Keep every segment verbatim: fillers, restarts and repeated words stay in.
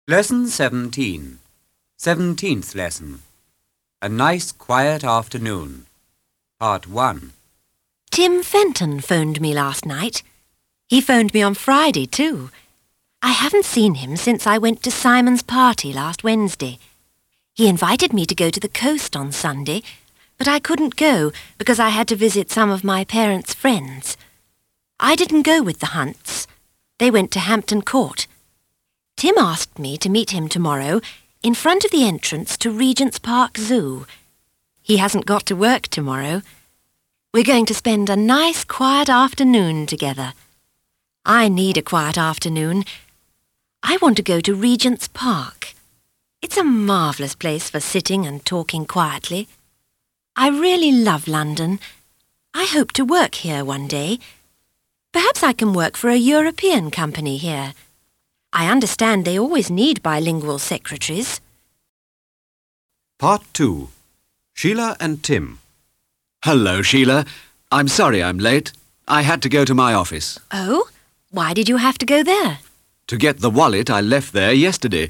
Lesson seventeen. Seventeenth lesson. A nice quiet afternoon. Part one. Tim Fenton phoned me last night. He phoned me on Friday too. I haven't seen him since I went to Simon's party last Wednesday. He invited me to go to the coast on Sunday, but I couldn't go because I had to visit some of my parents' friends. I didn't go with the Hunts. They went to Hampton Court. Tim asked me to meet him tomorrow in front of the entrance to Regent's Park Zoo. He hasn't got to work tomorrow. We're going to spend a nice quiet afternoon together. I need a quiet afternoon. I want to go to Regent's Park. It's a marvellous place for sitting and talking quietly. I really love London. I hope to work here one day. Perhaps I can work for a European company here. I understand they always need bilingual secretaries. Part two. Sheila and Tim. Hello, Sheila. I'm sorry I'm late. I had to go to my office. Oh? Why did you have to go there? To get the wallet I left there yesterday.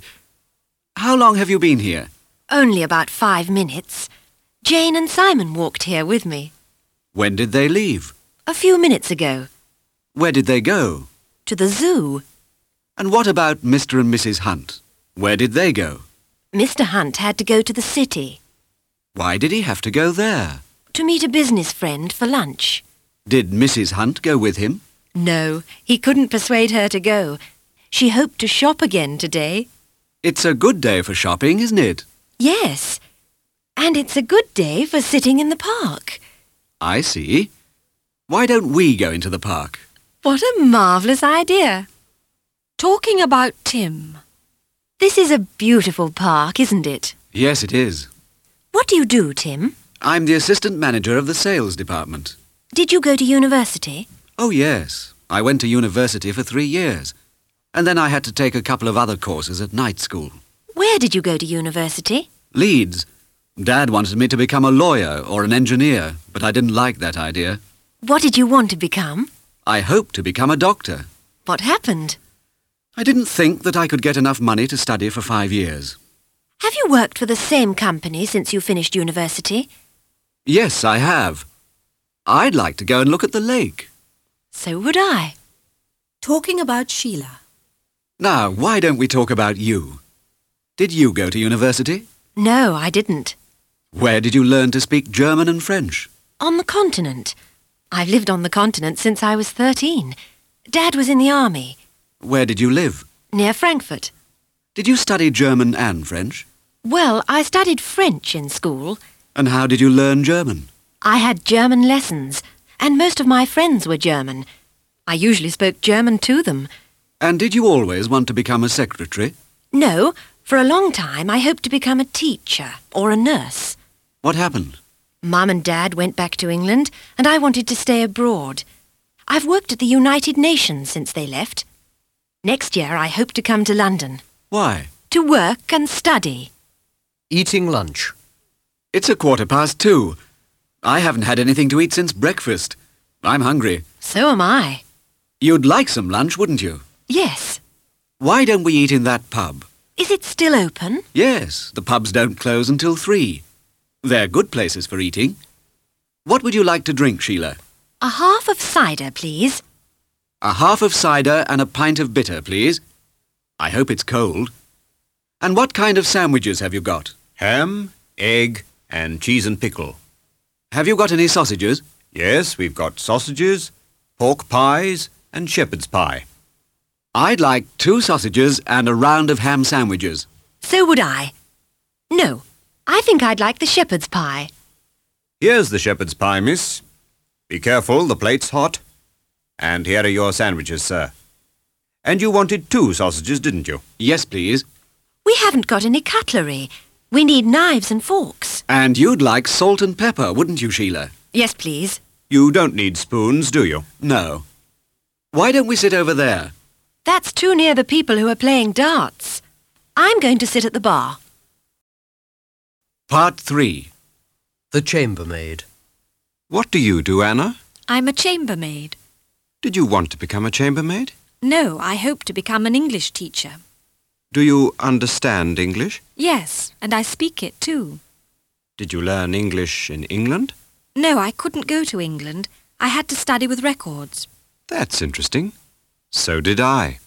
How long have you been here? Only about five minutes. Jane and Simon walked here with me. When did they leave? A few minutes ago. Where did they go? To the zoo. And what about Mister and Missus Hunt? Where did they go? Mister Hunt had to go to the city. Why did he have to go there? To meet a business friend for lunch. Did Missus Hunt go with him? No, he couldn't persuade her to go. She hoped to shop again today. It's a good day for shopping, isn't it? Yes. And it's a good day for sitting in the park. I see. Why don't we go into the park? What a marvellous idea. Talking about Tim. This is a beautiful park, isn't it? Yes, it is. What do you do, Tim? I'm the assistant manager of the sales department. Did you go to university? Oh, yes. I went to university for three years. And then I had to take a couple of other courses at night school. Where did you go to university? Leeds. Dad wanted me to become a lawyer or an engineer, but I didn't like that idea. What did you want to become? I hoped to become a doctor. What happened? I didn't think that I could get enough money to study for five years. Have you worked for the same company since you finished university? Yes, I have. I'd like to go and look at the lake. So would I. Talking about Sheila. Now, why don't we talk about you? Did you go to university? No, I didn't. Where did you learn to speak German and French? On the continent. I've lived on the continent since I was thirteen. Dad was in the army. Where did you live? Near Frankfurt. Did you study German and French? Well, I studied French in school. And how did you learn German? I had German lessons, and most of my friends were German. I usually spoke German to them. And did you always want to become a secretary? No, for a long time I hoped to become a teacher or a nurse. What happened? Mum and Dad went back to England, and I wanted to stay abroad. I've worked at the United Nations since they left. Next year I hope to come to London. Why? To work and study. Eating lunch. It's a quarter past two. I haven't had anything to eat since breakfast. I'm hungry. So am I. You'd like some lunch, wouldn't you? Yes. Why don't we eat in that pub? Is it still open? Yes, the pubs don't close until three. They're good places for eating. What would you like to drink, Sheila? A half of cider, please. A half of cider and a pint of bitter, please. I hope it's cold. And what kind of sandwiches have you got? Ham, egg and cheese and pickle. Have you got any sausages? Yes, we've got sausages, pork pies and shepherd's pie. I'd like two sausages and a round of ham sandwiches. So would I. No, I think I'd like the shepherd's pie. Here's the shepherd's pie, miss. Be careful, the plate's hot. And here are your sandwiches, sir. And you wanted two sausages, didn't you? Yes, please. We haven't got any cutlery. We need knives and forks. And you'd like salt and pepper, wouldn't you, Sheila? Yes, please. You don't need spoons, do you? No. Why don't we sit over there? That's too near the people who are playing darts. I'm going to sit at the bar. Part three. The chambermaid. What do you do, Anna? I'm a chambermaid. Did you want to become a chambermaid? No, I hope to become an English teacher. Do you understand English? Yes, and I speak it too. Did you learn English in England? No, I couldn't go to England. I had to study with records. That's interesting. So did I.